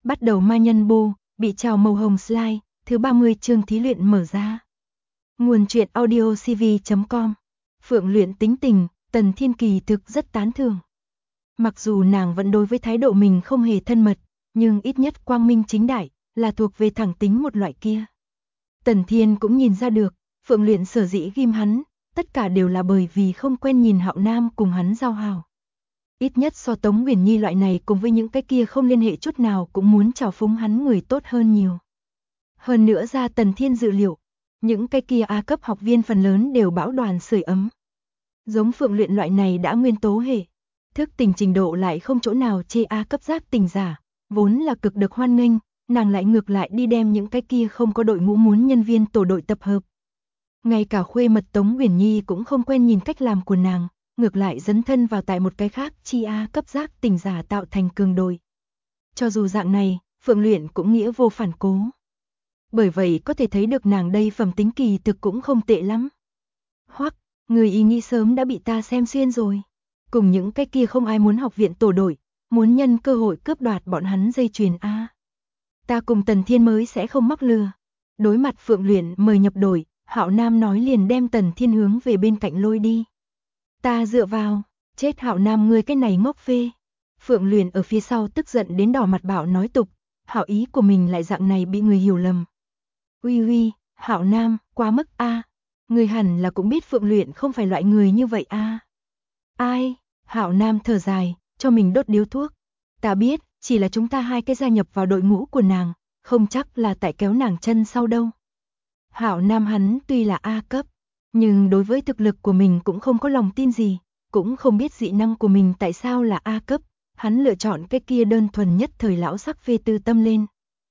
Bắt đầu ma nhân bô, bị trào màu hồng slide, thứ 30 chương thí luyện mở ra. Nguồn truyện audio cv.com. Phượng luyện tính tình, Tần Thiên kỳ thực rất tán thưởng. Mặc dù nàng vẫn đối với thái độ mình không hề thân mật, nhưng ít nhất quang minh chính đại, là thuộc về thẳng tính một loại kia. Tần Thiên cũng nhìn ra được, Phượng luyện sở dĩ ghim hắn, tất cả đều là bởi vì không quen nhìn Hạo Nam cùng hắn giao hảo. Ít nhất so Tống Uyển Nhi loại này cùng với những cái kia không liên hệ chút nào cũng muốn trào phúng hắn người tốt hơn nhiều. Hơn nữa ra Tần Thiên dự liệu, những cái kia A cấp học viên phần lớn đều bão đoàn sưởi ấm. Giống Phượng luyện loại này đã nguyên tố hệ, thức tỉnh trình độ lại không chỗ nào chê A cấp giác tỉnh giả, vốn là cực được hoan nghênh, nàng lại ngược lại đi đem những cái kia không có đội ngũ muốn nhân viên tổ đội tập hợp. Ngay cả khuê mật Tống Uyển Nhi cũng không quen nhìn cách làm của nàng, ngược lại dấn thân vào tại một cái khác chi A cấp giác tỉnh giả tạo thành cường đội. Cho dù dạng này, Phượng luyện cũng nghĩa vô phản cố. Bởi vậy có thể thấy được nàng đây phẩm tính kỳ thực cũng không tệ lắm. Hoắc, người ý nghĩ sớm đã bị ta xem xuyên rồi. Cùng những cái kia không ai muốn học viện tổ đội, muốn nhân cơ hội cướp đoạt bọn hắn dây chuyền A. Ta cùng Tần Thiên mới sẽ không mắc lừa. Đối mặt Phượng luyện mời nhập đội, Hạo Nam nói liền đem Tần Thiên hướng về bên cạnh lôi đi. Ta dựa vào, chết Hạo Nam ngươi cái này ngốc phê. Phượng luyện ở phía sau tức giận đến đỏ mặt bảo nói tục, hảo ý của mình lại dạng này bị người hiểu lầm. Uy uy, Hạo Nam, quá mức a. Người hẳn là cũng biết Phượng luyện không phải loại người như vậy a. Ai? Hạo Nam thở dài, cho mình đốt điếu thuốc. Ta biết, chỉ là chúng ta hai cái gia nhập vào đội ngũ của nàng, không chắc là tại kéo nàng chân sau đâu. Hạo Nam hắn tuy là A cấp, nhưng đối với thực lực của mình cũng không có lòng tin gì, cũng không biết dị năng của mình tại sao là A cấp, hắn lựa chọn cái kia đơn thuần nhất thời lão sắc phê tư tâm lên.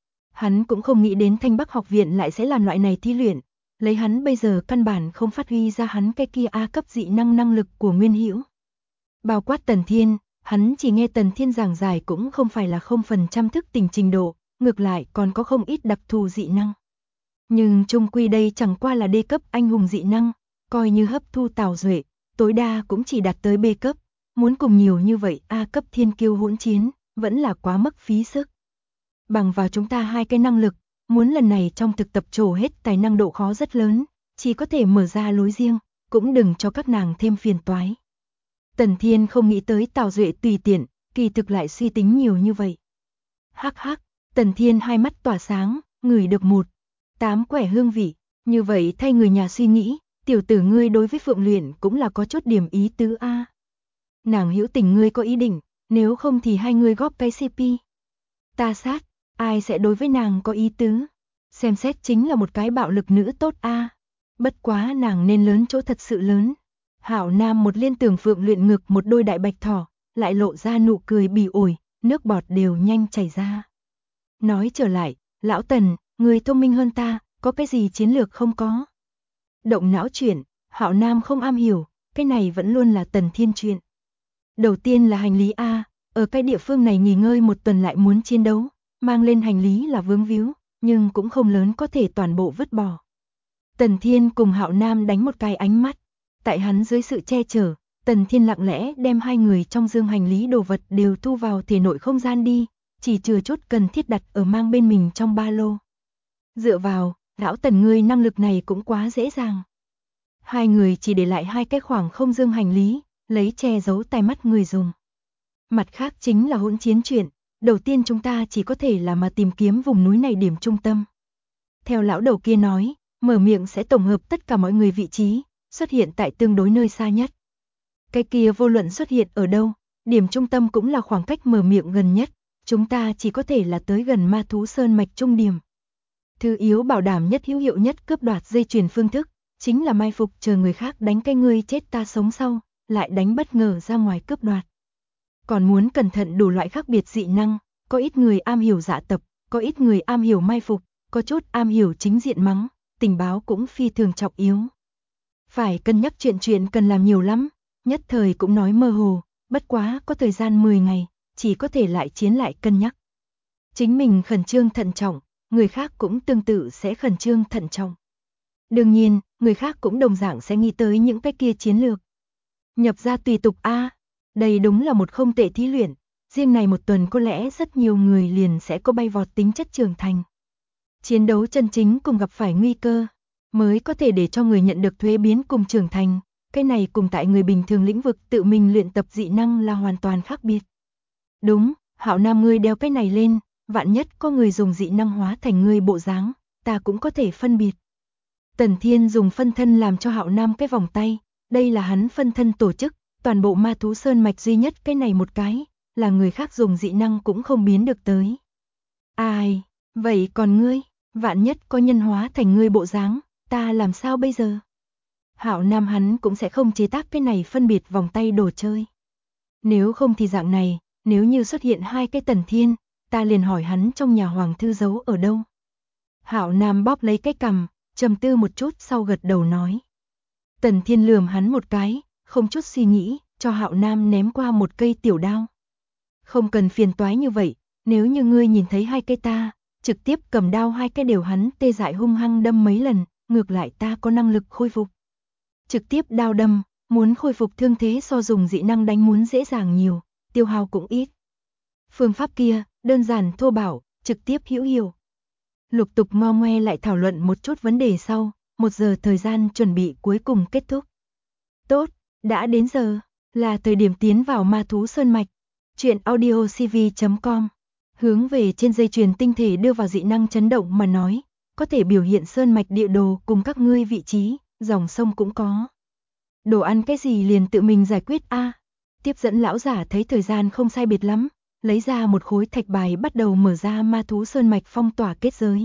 Hắn cũng không nghĩ đến Thanh Bắc học viện lại sẽ làm loại này thí luyện, lấy hắn bây giờ căn bản không phát huy ra hắn cái kia A cấp dị năng năng lực của Nguyên Hữu. Bao quát Tần Thiên, hắn chỉ nghe Tần Thiên giảng giải cũng không phải là 0% thức tỉnh trình độ, ngược lại còn có không ít đặc thù dị năng. Nhưng chung quy đây chẳng qua là D cấp anh hùng dị năng, coi như hấp thu Tào Duệ, tối đa cũng chỉ đạt tới B cấp, muốn cùng nhiều như vậy A cấp thiên kiêu hỗn chiến, vẫn là quá mất phí sức. Bằng vào chúng ta hai cái năng lực, muốn lần này trong thực tập trổ hết tài năng độ khó rất lớn, chỉ có thể mở ra lối riêng, cũng đừng cho các nàng thêm phiền toái. Tần Thiên không nghĩ tới Tào Duệ tùy tiện, kỳ thực lại suy tính nhiều như vậy. Hắc hắc, Tần Thiên hai mắt tỏa sáng, ngửi được 1-8 quẻ hương vị, như vậy thay người nhà suy nghĩ, tiểu tử ngươi đối với Phượng luyện cũng là có chút điểm ý tứ a. Nàng hữu tình ngươi có ý định, nếu không thì hai người góp cái CP. Ta sát, ai sẽ đối với nàng có ý tứ? Xem xét chính là một cái bạo lực nữ tốt a. Bất quá nàng nên lớn chỗ thật sự lớn. Hạo Nam một liên tưởng Phượng luyện ngực một đôi đại bạch thỏ, lại lộ ra nụ cười bỉ ổi, nước bọt đều nhanh chảy ra. Nói trở lại, lão Tần, người thông minh hơn ta, có cái gì chiến lược không có? Động não chuyện, Hạo Nam không am hiểu, cái này vẫn luôn là Tần Thiên chuyện. Đầu tiên là hành lý A, ở cái địa phương này nghỉ ngơi một tuần lại muốn chiến đấu, mang lên hành lý là vướng víu, nhưng cũng không lớn có thể toàn bộ vứt bỏ. Tần Thiên cùng Hạo Nam đánh một cái ánh mắt, tại hắn dưới sự che chở, Tần Thiên lặng lẽ đem hai người trong dương hành lý đồ vật đều thu vào thể nội không gian đi, chỉ chừa chút cần thiết đặt ở mang bên mình trong ba lô. Dựa vào, lão Tần ngươi năng lực này cũng quá dễ dàng. Hai người chỉ để lại hai cái khoảng không dương hành lý, lấy che giấu tai mắt người dùng. Mặt khác chính là hỗn chiến chuyện, đầu tiên chúng ta chỉ có thể là mà tìm kiếm vùng núi này điểm trung tâm. Theo lão đầu kia nói, mở miệng sẽ tổng hợp tất cả mọi người vị trí, xuất hiện tại tương đối nơi xa nhất. Cái kia vô luận xuất hiện ở đâu, điểm trung tâm cũng là khoảng cách mở miệng gần nhất, chúng ta chỉ có thể là tới gần ma thú sơn mạch trung điểm. Thứ yếu bảo đảm nhất hữu hiệu nhất cướp đoạt dây chuyền phương thức, chính là mai phục chờ người khác đánh cái ngươi chết ta sống sau, lại đánh bất ngờ ra ngoài cướp đoạt. Còn muốn cẩn thận đủ loại khác biệt dị năng, có ít người am hiểu dạ tập, có ít người am hiểu mai phục, có chút am hiểu chính diện mắng, tình báo cũng phi thường trọng yếu. Phải cân nhắc chuyện cần làm nhiều lắm, nhất thời cũng nói mơ hồ, bất quá có thời gian 10 ngày, chỉ có thể lại chiến lại cân nhắc. Chính mình khẩn trương thận trọng, người khác cũng tương tự sẽ khẩn trương thận trọng. Đương nhiên, người khác cũng đồng dạng sẽ nghĩ tới những cái kia chiến lược. Nhập ra tùy tục A, đây đúng là một không tệ thí luyện, riêng này một tuần có lẽ rất nhiều người liền sẽ có bay vọt tính chất trưởng thành. Chiến đấu chân chính cùng gặp phải nguy cơ, mới có thể để cho người nhận được thuế biến cùng trưởng thành, cái này cùng tại người bình thường lĩnh vực tự mình luyện tập dị năng là hoàn toàn khác biệt. Đúng, Hạo Nam ngươi đeo cái này lên, vạn nhất có người dùng dị năng hóa thành ngươi bộ dáng, ta cũng có thể phân biệt. Tần Thiên dùng phân thân làm cho Hạo Nam cái vòng tay, đây là hắn phân thân tổ chức, toàn bộ ma thú sơn mạch duy nhất cái này một cái, là người khác dùng dị năng cũng không biến được tới. Ai, vậy còn ngươi, vạn nhất có nhân hóa thành ngươi bộ dáng, ta làm sao bây giờ? Hạo Nam hắn cũng sẽ không chế tác cái này phân biệt vòng tay đồ chơi. Nếu không thì dạng này, nếu như xuất hiện hai cái Tần Thiên, ta liền hỏi hắn trong nhà hoàng thư giấu ở đâu. Hạo Nam bóp lấy cái cằm, trầm tư một chút sau gật đầu nói. Tần Thiên lườm hắn một cái, không chút suy nghĩ, cho Hạo Nam ném qua một cây tiểu đao. Không cần phiền toái như vậy, nếu như ngươi nhìn thấy hai cây ta, trực tiếp cầm đao hai cái đều hắn tê dại hung hăng đâm mấy lần, ngược lại ta có năng lực khôi phục. Trực tiếp đao đâm, muốn khôi phục thương thế so dùng dị năng đánh muốn dễ dàng nhiều, tiêu hao cũng ít. Phương pháp kia, đơn giản thô bạo, trực tiếp hữu hiệu. Lục tục ngo ngoe lại thảo luận một chút vấn đề sau, 1 giờ thời gian chuẩn bị cuối cùng kết thúc. Tốt, đã đến giờ, là thời điểm tiến vào ma thú sơn mạch. Chuyện audiocv.com hướng về trên dây chuyền tinh thể đưa vào dị năng chấn động mà nói, có thể biểu hiện sơn mạch địa đồ cùng các ngươi vị trí, dòng sông cũng có. Đồ ăn cái gì liền tự mình giải quyết a. Tiếp dẫn lão giả thấy thời gian không sai biệt lắm, lấy ra một khối thạch bài bắt đầu mở ra ma thú sơn mạch phong tỏa kết giới.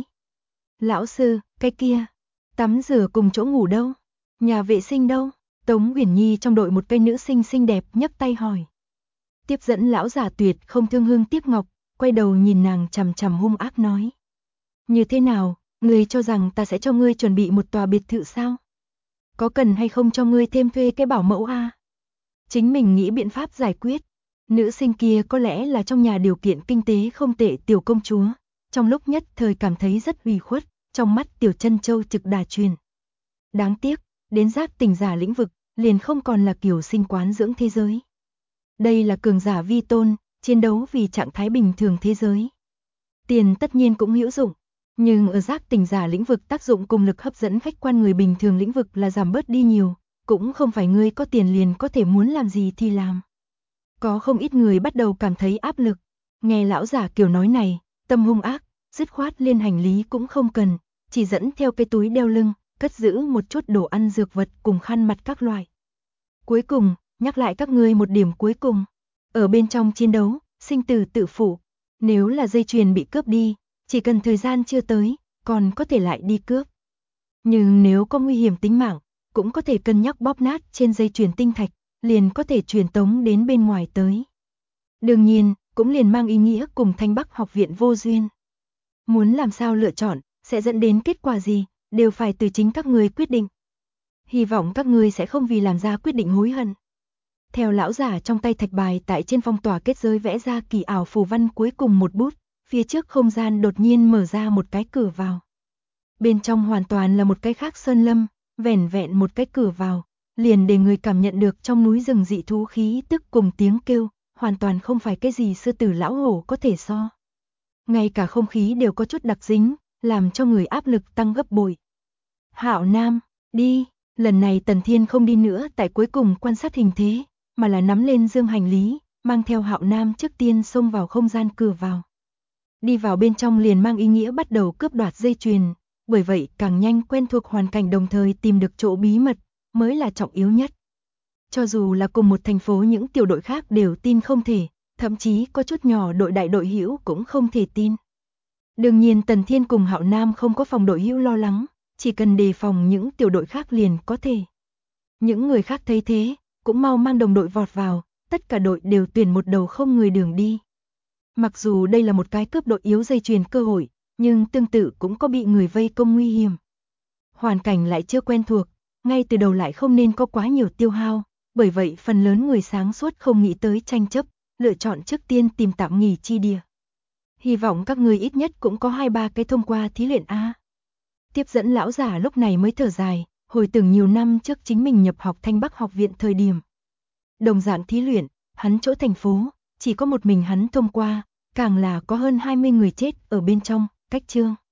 Lão sư, cái kia, tắm rửa cùng chỗ ngủ đâu? Nhà vệ sinh đâu? Tống Uyển Nhi trong đội một cây nữ sinh xinh đẹp nhấc tay hỏi. Tiếp dẫn lão giả tuyệt không thương hương tiếc ngọc, quay đầu nhìn nàng chằm chằm hung ác nói. Như thế nào, ngươi cho rằng ta sẽ cho ngươi chuẩn bị một tòa biệt thự sao? Có cần hay không cho ngươi thêm thuê cái bảo mẫu a? Chính mình nghĩ biện pháp giải quyết. Nữ sinh kia có lẽ là trong nhà điều kiện kinh tế không tệ tiểu công chúa, trong lúc nhất thời cảm thấy rất ủy khuất, trong mắt tiểu chân châu trực đà truyền. Đáng tiếc, đến giác tỉnh giả lĩnh vực, liền không còn là kiểu sinh quán dưỡng thế giới. Đây là cường giả vi tôn, chiến đấu vì trạng thái bình thường thế giới. Tiền tất nhiên cũng hữu dụng, nhưng ở giác tỉnh giả lĩnh vực tác dụng cùng lực hấp dẫn khách quan người bình thường lĩnh vực là giảm bớt đi nhiều, cũng không phải ngươi có tiền liền có thể muốn làm gì thì làm. Có không ít người bắt đầu cảm thấy áp lực, nghe lão giả kiểu nói này, tâm hung ác, dứt khoát liên hành lý cũng không cần, chỉ dẫn theo cái túi đeo lưng, cất giữ một chút đồ ăn dược vật cùng khăn mặt các loại. Cuối cùng, nhắc lại các ngươi một điểm cuối cùng, ở bên trong chiến đấu, sinh tử tự phụ, nếu là dây chuyền bị cướp đi, chỉ cần thời gian chưa tới, còn có thể lại đi cướp. Nhưng nếu có nguy hiểm tính mạng, cũng có thể cân nhắc bóp nát trên dây chuyền tinh thạch, liền có thể truyền tống đến bên ngoài tới. Đương nhiên, cũng liền mang ý nghĩa cùng Thanh Bắc học viện vô duyên. Muốn làm sao lựa chọn, sẽ dẫn đến kết quả gì, đều phải từ chính các ngươi quyết định. Hy vọng các ngươi sẽ không vì làm ra quyết định hối hận. Theo lão giả trong tay thạch bài tại trên phong tỏa kết giới vẽ ra kỳ ảo phù văn cuối cùng một bút, phía trước không gian đột nhiên mở ra một cái cửa vào. Bên trong hoàn toàn là một cái khác sơn lâm, vẻn vẹn một cái cửa vào, liền để người cảm nhận được trong núi rừng dị thú khí tức cùng tiếng kêu, hoàn toàn không phải cái gì sư tử lão hổ có thể so. Ngay cả không khí đều có chút đặc dính, làm cho người áp lực tăng gấp bội. Hạo Nam, đi, lần này Tần Thiên không đi nữa tại cuối cùng quan sát hình thế, mà là nắm lên dương hành lý, mang theo Hạo Nam trước tiên xông vào không gian cửa vào. Đi vào bên trong liền mang ý nghĩa bắt đầu cướp đoạt dây chuyền, bởi vậy càng nhanh quen thuộc hoàn cảnh đồng thời tìm được chỗ bí mật, mới là trọng yếu nhất. Cho dù là cùng một thành phố những tiểu đội khác đều tin không thể, thậm chí có chút nhỏ đội đại đội hữu cũng không thể tin. Đương nhiên Tần Thiên cùng Hạo Nam không có phòng đội hữu lo lắng, chỉ cần đề phòng những tiểu đội khác liền có thể. Những người khác thấy thế, cũng mau mang đồng đội vọt vào, tất cả đội đều tuyển một đầu không người đường đi. Mặc dù đây là một cái cướp đội yếu dây chuyền cơ hội, nhưng tương tự cũng có bị người vây công nguy hiểm. Hoàn cảnh lại chưa quen thuộc, ngay từ đầu lại không nên có quá nhiều tiêu hao, bởi vậy phần lớn người sáng suốt không nghĩ tới tranh chấp, lựa chọn trước tiên tìm tạm nghỉ chi địa. Hy vọng các người ít nhất cũng có 2-3 cái thông qua thí luyện A. Tiếp dẫn lão giả lúc này mới thở dài, hồi tưởng nhiều năm trước chính mình nhập học Thanh Bắc học viện thời điểm. Đồng dạng thí luyện, hắn chỗ thành phố, chỉ có một mình hắn thông qua, càng là có hơn 20 người chết ở bên trong, cách chương.